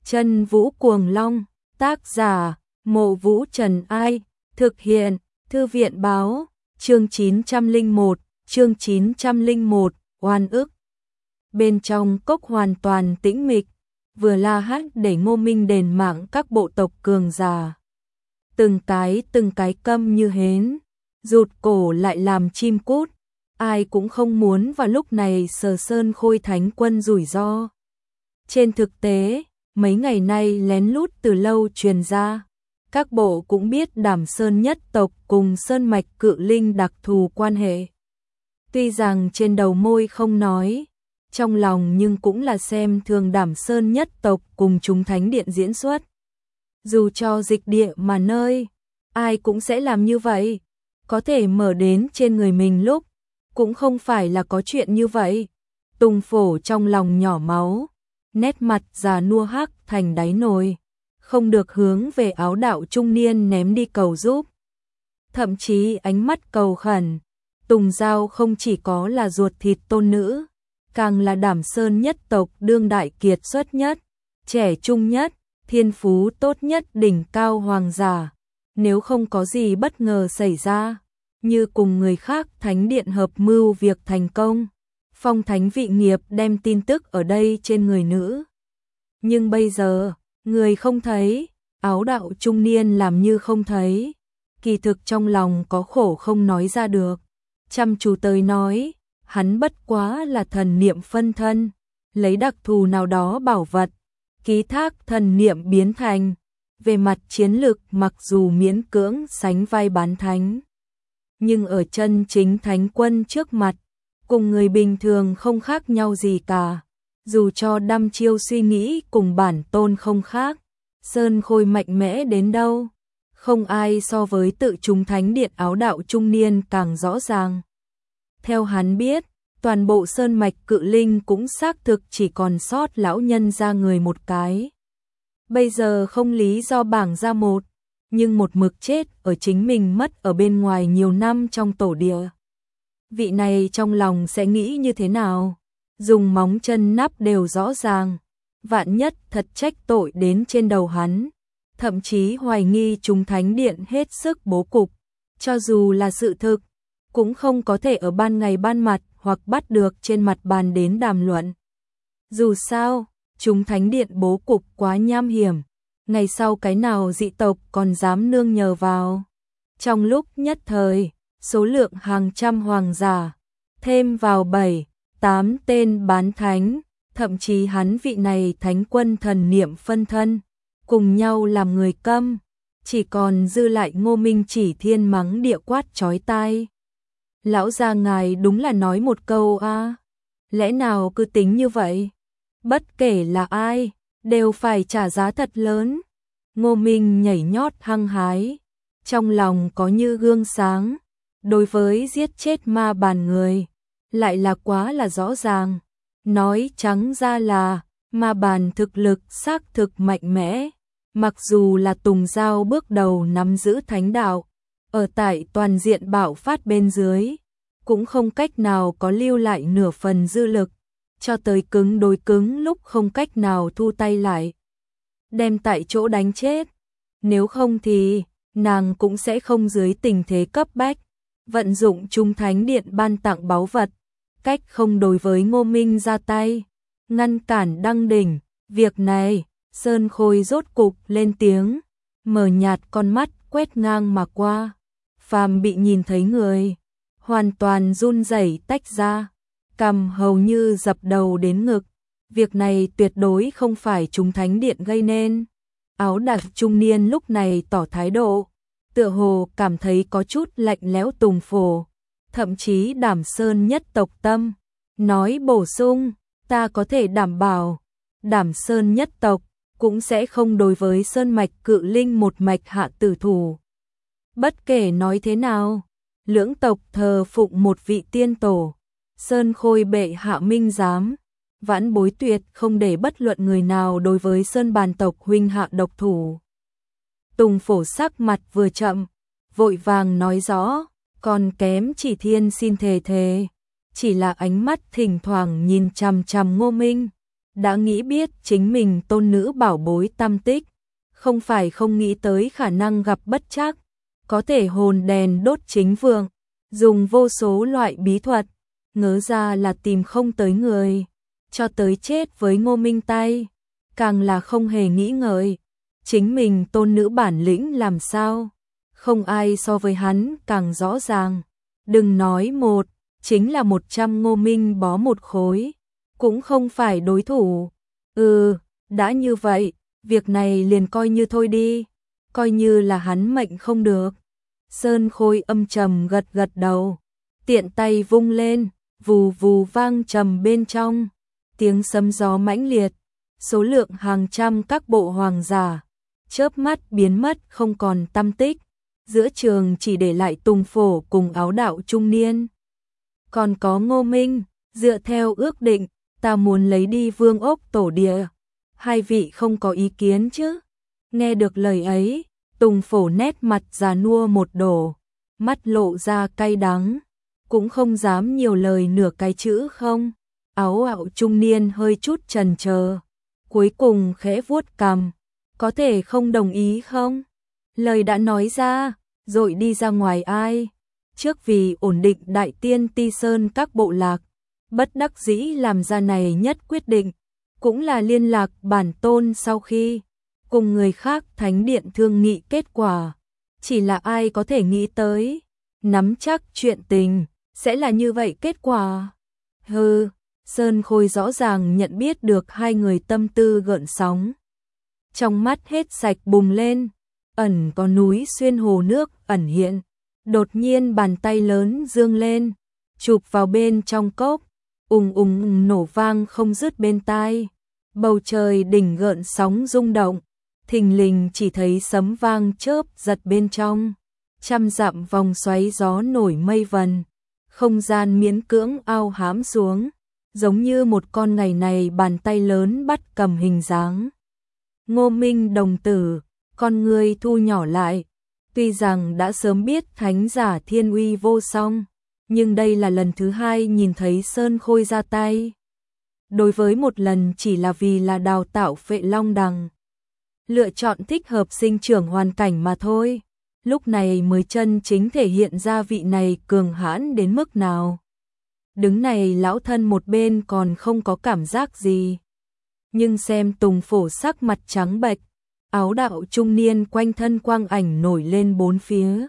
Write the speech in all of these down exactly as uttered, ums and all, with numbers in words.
Chân Vũ Cuồng Long, tác giả, Mộ Vũ Trần Ai, thực hiện, Thư viện báo, chương chín trăm lẻ một, chương chín trăm lẻ một, oan ức. Bên trong cốc hoàn toàn tĩnh mịch, vừa la hét để Ngô Minh đền mạng các bộ tộc cường giả. Từng cái từng cái câm như hến, rụt cổ lại làm chim cút, ai cũng không muốn vào lúc này sờ Sơn Khôi Thánh Quân rủi ro. Trên thực tế, mấy ngày nay lén lút từ lâu truyền ra, các bộ cũng biết Đảm Sơn nhất tộc cùng Sơn Mạch Cự Linh đặc thù quan hệ. Tuy rằng trên đầu môi không nói, trong lòng nhưng cũng là xem thường Đảm Sơn nhất tộc cùng chúng Thánh Điện diễn xuất. Dù cho dịch địa mà nơi, ai cũng sẽ làm như vậy, có thể mở đến trên người mình lúc, cũng không phải là có chuyện như vậy. Tùng Phổ trong lòng nhỏ máu, nét mặt già nua hắc thành đáy nồi, không được hướng về áo đạo trung niên ném đi cầu giúp. Thậm chí ánh mắt cầu khẩn, Tùng Giao không chỉ có là ruột thịt tôn nữ, càng là Đảm Sơn nhất tộc đương đại kiệt xuất nhất, trẻ trung nhất, thiên phú tốt nhất đỉnh cao hoàng giả. Nếu không có gì bất ngờ xảy ra, như cùng người khác Thánh Điện hợp mưu việc thành công, Phong Thánh vị nghiệp đem tin tức ở đây trên người nữ. Nhưng bây giờ, người không thấy, áo đạo trung niên làm như không thấy, kỳ thực trong lòng có khổ không nói ra được. Chăm chú tới nói, hắn bất quá là thần niệm phân thân, lấy đặc thù nào đó bảo vật, ký thác thần niệm biến thành. Về mặt chiến lực mặc dù miễn cưỡng sánh vai bán thánh, nhưng ở chân chính thánh quân trước mặt, cùng người bình thường không khác nhau gì cả. Dù cho đăm chiêu suy nghĩ cùng bản tôn không khác, Sơn Khôi mạnh mẽ đến đâu, không ai so với tự chúng Thánh Điện áo đạo trung niên càng rõ ràng. Theo hắn biết, toàn bộ Sơn Mạch Cự Linh cũng xác thực chỉ còn sót lão nhân ra người một cái. Bây giờ không lý do bảng ra một, nhưng một mực chết ở chính mình mất ở bên ngoài nhiều năm trong tổ địa. Vị này trong lòng sẽ nghĩ như thế nào? Dùng móng chân nắp đều rõ ràng, vạn nhất thật trách tội đến trên đầu hắn, thậm chí hoài nghi chúng Thánh Điện hết sức bố cục, cho dù là sự thực, cũng không có thể ở ban ngày ban mặt hoặc bắt được trên mặt bàn đến đàm luận. Dù sao, chúng Thánh Điện bố cục quá nham hiểm, ngày sau cái nào dị tộc còn dám nương nhờ vào. Trong lúc nhất thời, số lượng hàng trăm hoàng giả, thêm vào bảy, tám tên bán thánh, thậm chí hắn vị này thánh quân thần niệm phân thân, cùng nhau làm người câm, chỉ còn dư lại Ngô Minh Chỉ thiên mắng địa quát chói tai. Lão gia ngài đúng là nói một câu a, à? Lẽ nào cứ tính như vậy? Bất kể là ai, đều phải trả giá thật lớn. Ngô Minh nhảy nhót hăng hái, trong lòng có như gương sáng, đối với giết chết ma bàn người, lại là quá là rõ ràng. Nói trắng ra là, ma bàn thực lực xác thực mạnh mẽ, mặc dù là Tùng Giao bước đầu nắm giữ thánh đạo, ở tại toàn diện bạo phát bên dưới, cũng không cách nào có lưu lại nửa phần dư lực, cho tới cứng đối cứng lúc không cách nào thu tay lại, đem tại chỗ đánh chết. Nếu không thì, nàng cũng sẽ không dưới tình thế cấp bách, vận dụng chúng Thánh Điện ban tặng báu vật, cách không đối với Ngô Minh ra tay, ngăn cản đăng đỉnh. Việc này, Sơn Khôi rốt cục lên tiếng, mờ nhạt con mắt quét ngang mà qua, phàm bị nhìn thấy người, hoàn toàn run rẩy tách ra, cằm hầu như dập đầu đến ngực. Việc này tuyệt đối không phải chúng Thánh Điện gây nên. Áo đặc trung niên lúc này tỏ thái độ, tựa hồ cảm thấy có chút lạnh lẽo. Tùng Phổ, thậm chí Đảm Sơn nhất tộc tâm, nói bổ sung, ta có thể đảm bảo, Đảm Sơn nhất tộc cũng sẽ không đối với Sơn Mạch Cự Linh một mạch hạ tử thủ. Bất kể nói thế nào, lưỡng tộc thờ phụng một vị tiên tổ, Sơn Khôi bệ hạ minh giám, vãn bối tuyệt không để bất luận người nào đối với Sơn Bàn tộc huynh hạ độc thủ. Tùng Phổ sắc mặt vừa chậm, vội vàng nói rõ, còn kém Chỉ Thiên xin thề thề, chỉ là ánh mắt thỉnh thoảng nhìn chằm chằm Ngô Minh, đã nghĩ biết chính mình tôn nữ bảo bối tâm tích, không phải không nghĩ tới khả năng gặp bất trắc, có thể hồn đèn đốt chính vương, dùng vô số loại bí thuật, ngớ ra là tìm không tới người, cho tới chết với Ngô Minh tay, càng là không hề nghĩ ngợi, chính mình tôn nữ bản lĩnh làm sao, không ai so với hắn càng rõ ràng, đừng nói một, chính là một trăm Ngô Minh bó một khối, cũng không phải đối thủ, ừ, đã như vậy, việc này liền coi như thôi đi, coi như là hắn mệnh không được. Sơn Khôi âm trầm gật gật đầu, tiện tay vung lên, vù vù vang trầm bên trong, tiếng sấm gió mãnh liệt, số lượng hàng trăm các bộ hoàng giả, chớp mắt biến mất không còn tăm tích, giữa trường chỉ để lại Tùng Phổ cùng Áo Đạo trung niên. Còn có Ngô Minh, dựa theo ước định, ta muốn lấy đi Vương Ốc Tổ Địa, hai vị không có ý kiến chứ? Nghe được lời ấy, Tùng Phổ nét mặt già nua một đổ, mắt lộ ra cay đắng, cũng không dám nhiều lời nửa cái chữ không. Áo Đạo trung niên hơi chút chần chờ, cuối cùng khẽ vuốt cằm, có thể không đồng ý không? Lời đã nói ra, rồi đi ra ngoài ai? Trước vì ổn định Đại Tiên Ti Sơn các bộ lạc, bất đắc dĩ làm ra này nhất quyết định, cũng là liên lạc bản tôn sau khi cùng người khác thánh điện thương nghị kết quả, chỉ là ai có thể nghĩ tới, nắm chắc chuyện tình sẽ là như vậy kết quả. Hừ, Sơn Khôi rõ ràng nhận biết được hai người tâm tư gợn sóng. Trong mắt hết sạch bùng lên, ẩn có núi xuyên hồ nước ẩn hiện, đột nhiên bàn tay lớn dương lên, chụp vào bên trong cốc, ùng ùng nổ vang không dứt bên tai. Bầu trời đỉnh gợn sóng rung động, thình lình chỉ thấy sấm vang chớp giật bên trong, trăm dặm vòng xoáy gió nổi mây vần, không gian miễn cưỡng ao hãm xuống, giống như một con ngày này bàn tay lớn bắt cầm hình dáng. Ngô Minh đồng tử, con người thu nhỏ lại, tuy rằng đã sớm biết thánh giả thiên uy vô song, nhưng đây là lần thứ hai nhìn thấy Sơn Khôi ra tay. Đối với một lần chỉ là vì là đào tạo Phệ Long Đằng, lựa chọn thích hợp sinh trưởng hoàn cảnh mà thôi, lúc này mới chân chính thể hiện ra vị này cường hãn đến mức nào. Đứng này lão thân một bên còn không có cảm giác gì, nhưng xem Tùng Phổ sắc mặt trắng bệch, Áo Đạo trung niên quanh thân quang ảnh nổi lên bốn phía,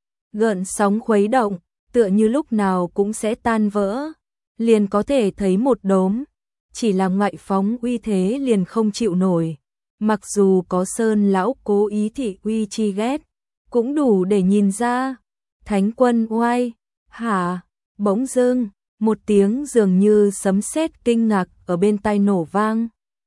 gợn sóng khuấy động, tựa như lúc nào cũng sẽ tan vỡ, liền có thể thấy một đốm, chỉ là ngoại phóng uy thế liền không chịu nổi, mặc dù có Sơn lão cố ý thị uy chi ghét, cũng đủ để nhìn ra. Thánh quân oai, hả? Bỗng dưng, một tiếng dường như sấm sét kinh ngạc ở bên tai nổ vang.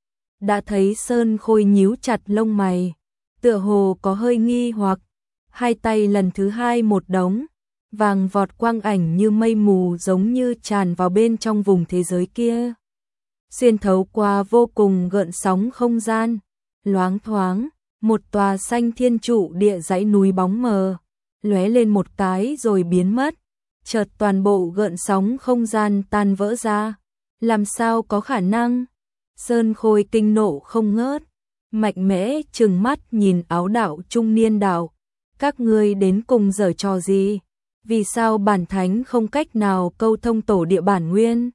Đã thấy Sơn Khôi nhíu chặt lông mày, tựa hồ có hơi nghi hoặc, hai tay lần thứ hai một đống, vàng vọt quang ảnh như mây mù giống như tràn vào bên trong vùng thế giới kia. Xuyên thấu qua vô cùng gợn sóng không gian, loáng thoáng, một tòa xanh thiên trụ địa dãy núi bóng mờ, lóe lên một cái rồi biến mất, chợt toàn bộ gợn sóng không gian tan vỡ ra. Làm sao có khả năng? Sơn Khôi kinh nộ không ngớt, mạnh mẽ trừng mắt nhìn Áo Đạo trung niên đạo, các ngươi đến cùng giở trò gì? Vì sao bản thánh không cách nào câu thông tổ địa bản nguyên?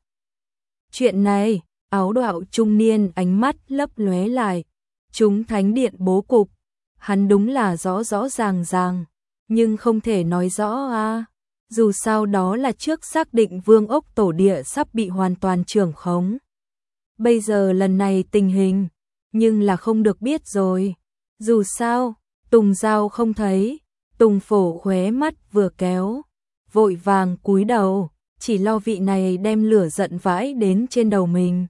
Chuyện này, Áo Đạo trung niên ánh mắt lấp lóe lại, chúng thánh điện bố cục, hắn đúng là rõ rõ ràng ràng, nhưng không thể nói rõ à, dù sao đó là trước xác định Vương Ốc tổ địa sắp bị hoàn toàn trưởng khống. Bây giờ lần này tình hình, nhưng là không được biết rồi. Dù sao, Tùng Giao không thấy, Tùng Phổ khóe mắt vừa kéo, vội vàng cúi đầu, chỉ lo vị này đem lửa giận vãi đến trên đầu mình.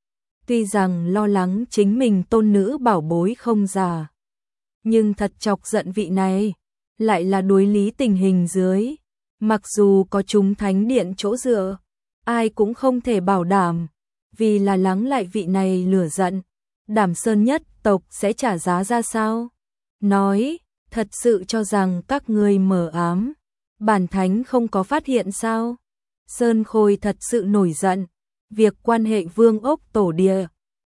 Tuy rằng lo lắng chính mình tôn nữ bảo bối không già, nhưng thật chọc giận vị này, lại là đối lý tình hình dưới. Mặc dù có chúng thánh điện chỗ dựa, ai cũng không thể bảo đảm, vì là lắng lại vị này lửa giận, Đảm Sơn nhất tộc sẽ trả giá ra sao? Nói, thật sự cho rằng các ngươi mờ ám, bản thánh không có phát hiện sao? Sơn Khôi thật sự nổi giận, việc quan hệ Vương Ốc tổ địa,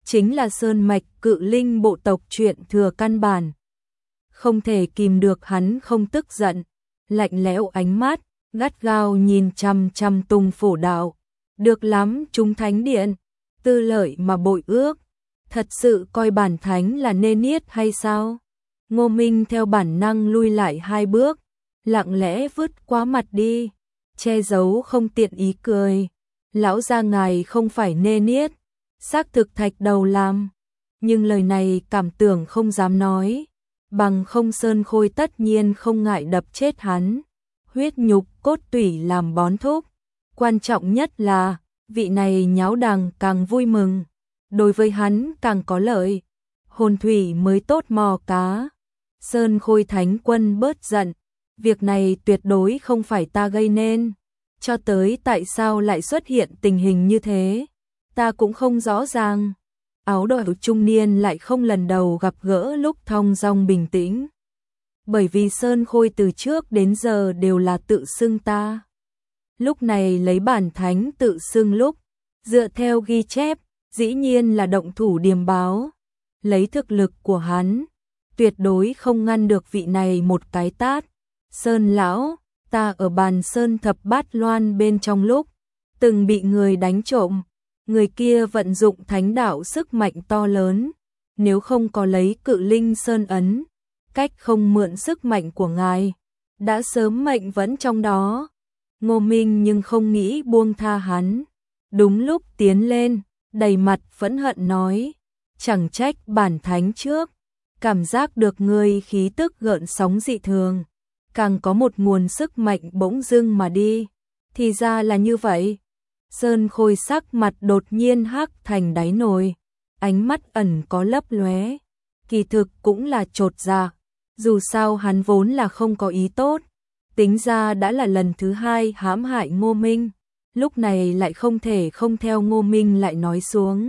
chính là sơn mạch cự linh bộ tộc chuyện thừa căn bản. Không thể kìm được hắn không tức giận, lạnh lẽo ánh mắt, gắt gao nhìn chằm chằm Tùng Phổ đạo. Được lắm chúng thánh điện, tư lợi mà bội ước, thật sự coi bản thánh là nê niết hay sao? Ngô Minh theo bản năng lui lại hai bước, lặng lẽ vứt qua mặt đi, che giấu không tiện ý cười. Lão gia ngài không phải nê niết, xác thực thạch đầu làm, nhưng lời này cảm tưởng không dám nói, bằng không Sơn Khôi tất nhiên không ngại đập chết hắn, huyết nhục cốt tủy làm bón thúc. Quan trọng nhất là, vị này nháo đằng càng vui mừng, đối với hắn càng có lợi, hồn thủy mới tốt mò cá. Sơn Khôi Thánh Quân bớt giận, việc này tuyệt đối không phải ta gây nên, cho tới tại sao lại xuất hiện tình hình như thế, ta cũng không rõ ràng. Áo đỏ trung niên lại không lần đầu gặp gỡ lúc thong dong bình tĩnh. Bởi vì Sơn Khôi từ trước đến giờ đều là tự xưng ta. Lúc này lấy bản thánh tự xưng lúc, dựa theo ghi chép, dĩ nhiên là động thủ điềm báo. Lấy thực lực của hắn, tuyệt đối không ngăn được vị này một cái tát. Sơn lão, ta ở bàn Sơn Thập Bát Loan bên trong lúc, từng bị người đánh trộm. Người kia vận dụng thánh đạo sức mạnh to lớn, nếu không có lấy cự linh sơn ấn, cách không mượn sức mạnh của ngài, đã sớm mệnh vẫn trong đó. Ngô Minh nhưng không nghĩ buông tha hắn, đúng lúc tiến lên, đầy mặt phẫn hận nói, chẳng trách bản thánh trước, cảm giác được người khí tức gợn sóng dị thường, càng có một nguồn sức mạnh bỗng dưng mà đi, thì ra là như vậy. Sơn Khôi sắc mặt đột nhiên hắc thành đáy nồi, ánh mắt ẩn có lấp lóe, kỳ thực cũng là chột dạ, dù sao hắn vốn là không có ý tốt, tính ra đã là lần thứ hai hãm hại Ngô Minh, lúc này lại không thể không theo Ngô Minh lại nói xuống.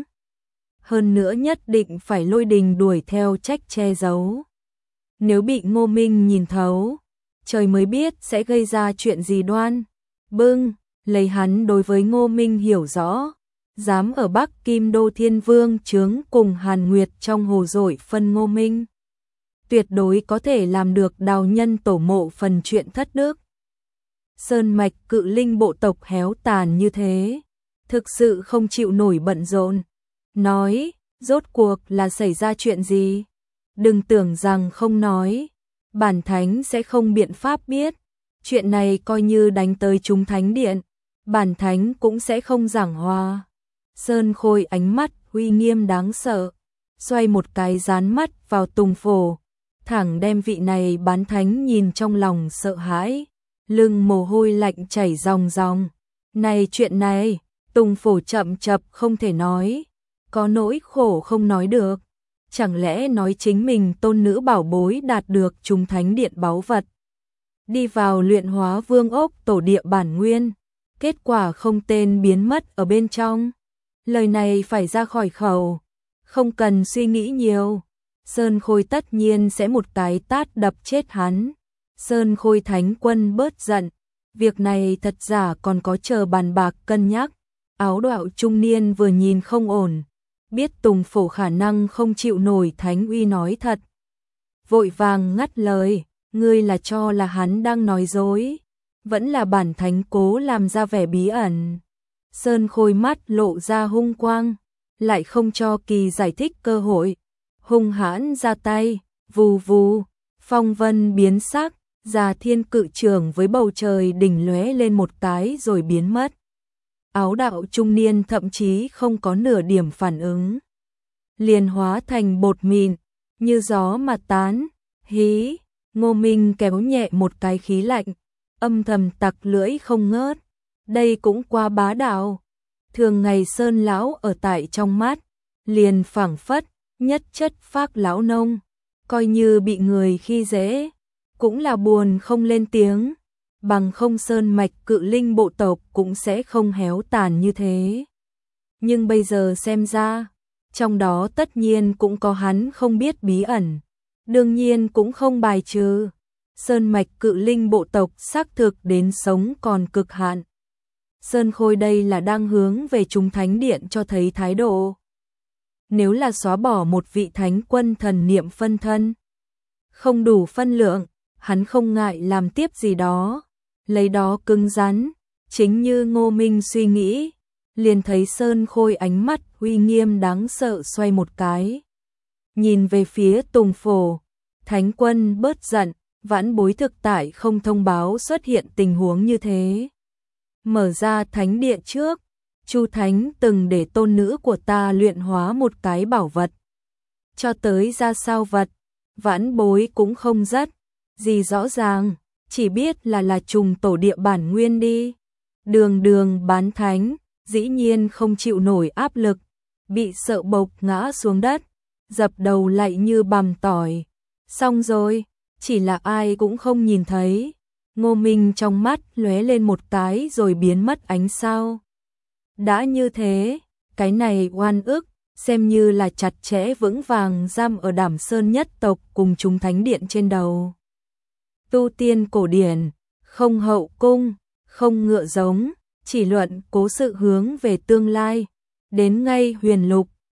Hơn nữa nhất định phải lôi đình đuổi theo trách che giấu. Nếu bị Ngô Minh nhìn thấu, trời mới biết sẽ gây ra chuyện gì đoan. Bưng, lấy hắn đối với Ngô Minh hiểu rõ, dám ở Bắc Kim Đô Thiên Vương chướng cùng Hàn Nguyệt trong hồ dội phân Ngô Minh. Tuyệt đối có thể làm được đào nhân tổ mộ phần chuyện thất đức. Sơn mạch cự linh bộ tộc héo tàn như thế, thực sự không chịu nổi bận rộn. Nói, rốt cuộc là xảy ra chuyện gì? Đừng tưởng rằng không nói, bản thánh sẽ không biện pháp biết. Chuyện này coi như đánh tới chúng thánh điện, bản thánh cũng sẽ không giảng hòa. Sơn Khôi ánh mắt uy nghiêm đáng sợ, xoay một cái dán mắt vào Tùng Phổ, thẳng đem vị này bán thánh nhìn trong lòng sợ hãi, lưng mồ hôi lạnh chảy ròng ròng. Này chuyện này, Tùng Phổ chậm chập không thể nói, có nỗi khổ không nói được. Chẳng lẽ nói chính mình tôn nữ bảo bối đạt được chúng thánh điện báu vật, đi vào luyện hóa vương ốc tổ địa bản nguyên, kết quả không tên biến mất ở bên trong. Lời này phải ra khỏi khẩu, không cần suy nghĩ nhiều. Sơn Khôi tất nhiên sẽ một cái tát đập chết hắn. Sơn Khôi Thánh Quân bớt giận, việc này thật giả còn có chờ bàn bạc cân nhắc. Áo đạo trung niên vừa nhìn không ổn, biết Tùng Phổ khả năng không chịu nổi thánh uy nói thật. Vội vàng ngắt lời, ngươi là cho là hắn đang nói dối, vẫn là bản thánh cố làm ra vẻ bí ẩn. Sơn Khôi mắt lộ ra hung quang, lại không cho Kỳ giải thích cơ hội, hung hãn ra tay, vù vù, phong vân biến sắc, Già Thiên Cự Trường với bầu trời đỉnh lóe lên một cái rồi biến mất. Áo đạo trung niên thậm chí không có nửa điểm phản ứng, liền hóa thành bột mịn, như gió mà tán. Hí, Ngô Minh kéo nhẹ một cái khí lạnh, âm thầm tặc lưỡi không ngớt. Đây cũng quá bá đạo. Thường ngày Sơn lão ở tại trong mắt, liền phảng phất nhất chất phác lão nông, coi như bị người khi dễ, cũng là buồn không lên tiếng. Bằng không Sơn mạch cự linh bộ tộc cũng sẽ không héo tàn như thế. Nhưng bây giờ xem ra, trong đó tất nhiên cũng có hắn không biết bí ẩn, đương nhiên cũng không bài trừ. Sơn mạch cự linh bộ tộc xác thực đến sống còn cực hạn. Sơn Khôi đây là đang hướng về chúng thánh điện cho thấy thái độ. nếu là xóa bỏ một vị thánh quân thần niệm phân thân, không đủ phân lượng, hắn không ngại làm tiếp gì đó, lấy đó cứng rắn, chính như Ngô Minh suy nghĩ, liền thấy Sơn Khôi ánh mắt uy nghiêm đáng sợ xoay một cái. Nhìn về phía Tùng Phổ, thánh quân bớt giận, vãn bối thực tại không thông báo xuất hiện tình huống như thế. Mở ra thánh địa trước, Chu Thánh từng để tôn nữ của ta luyện hóa một cái bảo vật. Cho tới ra sao vật, vãn bối cũng không rất gì rõ ràng, chỉ biết là là trùng tổ địa bản nguyên đi. Đường đường bán thánh, dĩ nhiên không chịu nổi áp lực, bị sợ bộc ngã xuống đất, dập đầu lạy như bằm tỏi. Xong rồi, chỉ là ai cũng không nhìn thấy. Ngô Minh trong mắt lóe lên một cái rồi biến mất ánh sao. Đã như thế, cái này oan ức, xem như là chặt chẽ vững vàng giam ở Đảm Sơn nhất tộc cùng chúng thánh điện trên đầu. Tu tiên cổ điển, không hậu cung, không ngựa giống, chỉ luận cố sự hướng về tương lai, đến ngay huyền lục,